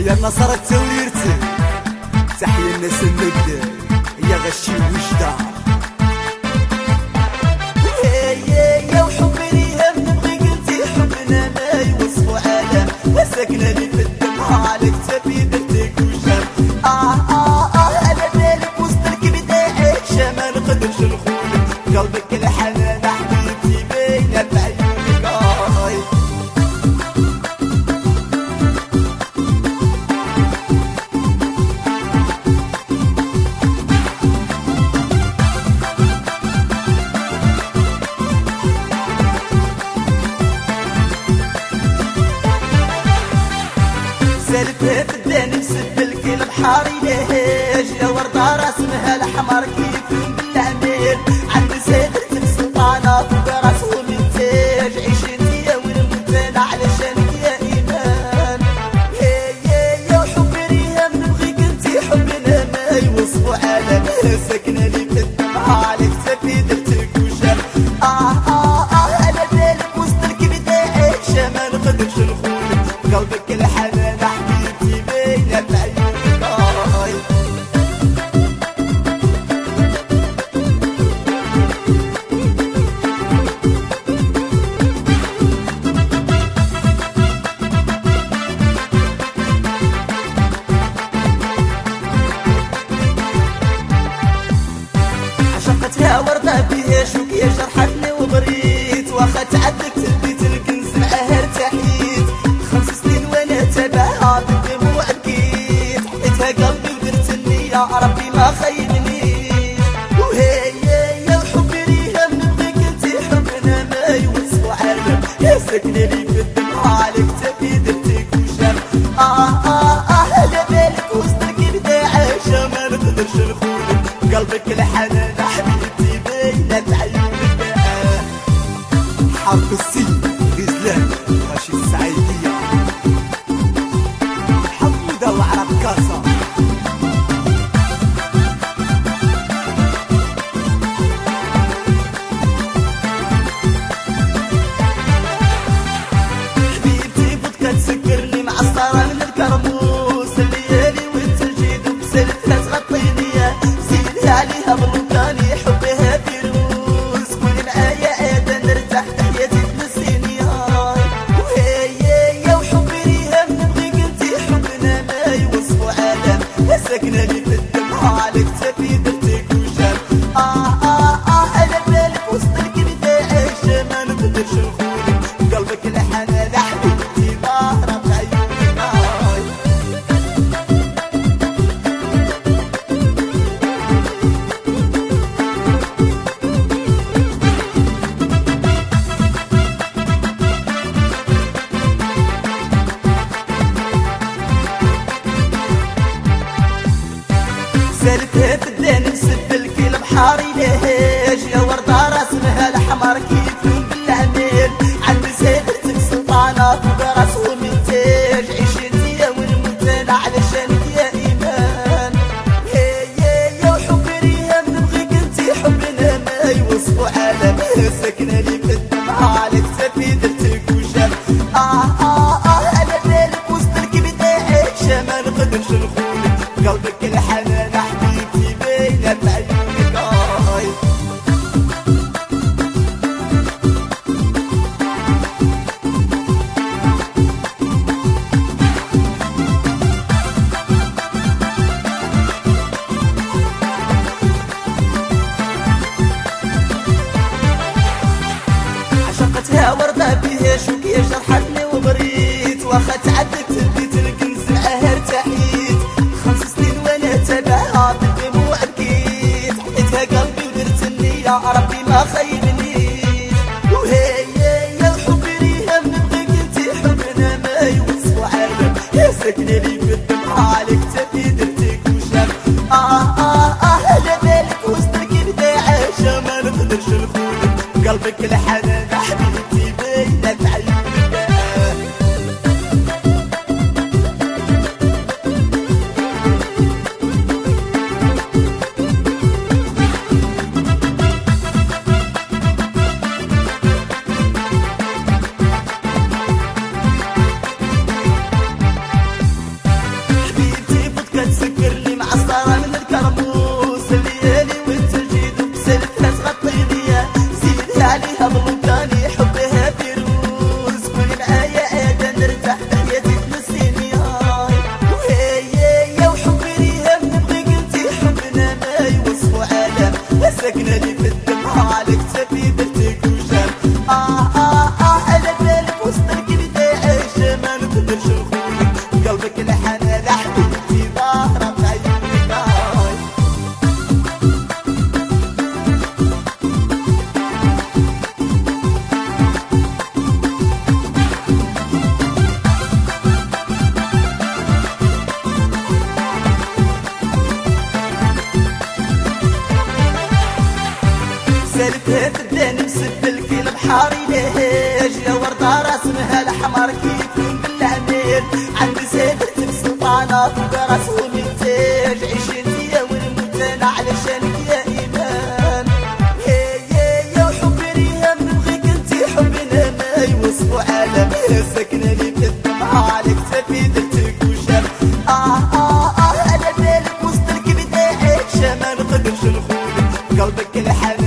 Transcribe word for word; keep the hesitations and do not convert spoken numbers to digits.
لما صارت توليرتي تحيا الناس النبدا يا غشي وجدة يا وحبي ليها نبغي قلتي حبنا ما يوصفو عالم ساكنة لي في الدمع عليك تبي درتك وشام اه اه اه على بالك وسط الكبدة عايشة ما نقدرش نخونك قلبك الحنان حبيبتي باينة بعيونك آه سالفها في الداني مسبل كي البحر يلهاج يا وردة راسمها الحمر كيف بالعمير عند سيدتك سلطانة في راسهم التاج عيش انت يا والمتانة علشانك يا ايمان يا يا يا وحبي ريهام نبغيك انتي حبنا ما يوصفو عالم ساكنة لي في الدمع عليك تبي درتك وشام اه اه اه على بالك وسط الكبدة عايشة ما نقدرش نخونك قلبك الحنان حبيبتي باينة بعيونك آه عشقتها وردة بيها شوكية جرحتني وبريت واخا تعدك تبيت الكنز معاها ارتحيت خمس سنين وانا تبعها بالدموع بكيت حطيتها قلبي ودرت النية ربي ما خيبنيش وهي يا وحبي ريهام نبغيك انتي حبنا ما يوصفو عالم يا ساكنة لي في الدمع عليك تبي درتك وشام اه اه اه على بالك وسط الكبدة عايشة ما نقدرش نخونك قلبك الحنان حبيبتي باينة بعيونك آه حرب السين غزلان رشيد السعيدية حمودة وعرب كاسة حبيبتي بدك تسكرني معصرة من الكرموس الليالي والتلجيد وبسلتها تغطيني زيدها عليها بلوكاني حبها فيروز كوني معايا عادة نرتاح تحياتي تنسيني هاي وهي يا وحبي ريهام نبغيك انتي حبنا ما يوصفو عالم يا ساكنة لي في الدمع عليك تبي درتك وشام اه اه اه على بالك وسط الكبدة عايشة ما نقدرش نخونك قلبك الحنان حبيبتي ظاهرة بعيونك آه سالفها في الداني مسبل كي البحر يلهاج يا وردة راسمها الحمر كيف بالعمير عند سيدتك سلطانة في راسهم التاج عيش انت يا والمتانة علشانك يا ايمان يا يا يا وحبي ريهام نبغيك انتي حبنا ما يوصفو عالم ساكنة لي في الدمع عليك تبي درتك وشام اه اه اه على بالك وسط الكبدة عايشة ما نقدرش نخونك قلبك الحنان حبيبتي باينة بعيونك آه عشقتها وردة بيها شوكية جرحتني وبريت واخا تعدك تبيت الكنز معاها ارتحيت خمس سنين وانا تبعها بالدموع بكيت حطيتها قلبي ودرت النية ربي ما خيبنيش وهي يا وحبي ريهام نبغيك انتي حبنا ما يوصفو عالم يا ساكنة لي في الدمع عليك تبي درتك وشام اه اه اه على بالك وسط الكبدة عايشة ما نقدرش نخونك قلبك الحنان حبيبتي باينة بعيونك آه في درتك وشام. آه آه آه على بالك وسط الكبدة عيشة ما نقدرش نخونك قلبك الحنان حبيبتي ظاهرة في عيونك. آه سالفها تداني مسبل في البحر لهاج يا وردة راسمها الحمر كيف بالعنين عندي سادتك سلطانة في راسهم التاج عيش انت يا والمتانة علشانك يا إيمان. يا يا يا وحبي ريهام نبغيك انت حبنا ما يوصفوا عالم ساكنة لي في الدمعة عليك تفي درتك وشام. آه آه آه على بالك وسط الكبدة عيشة ما نقدرش نخونك قلبك الحنان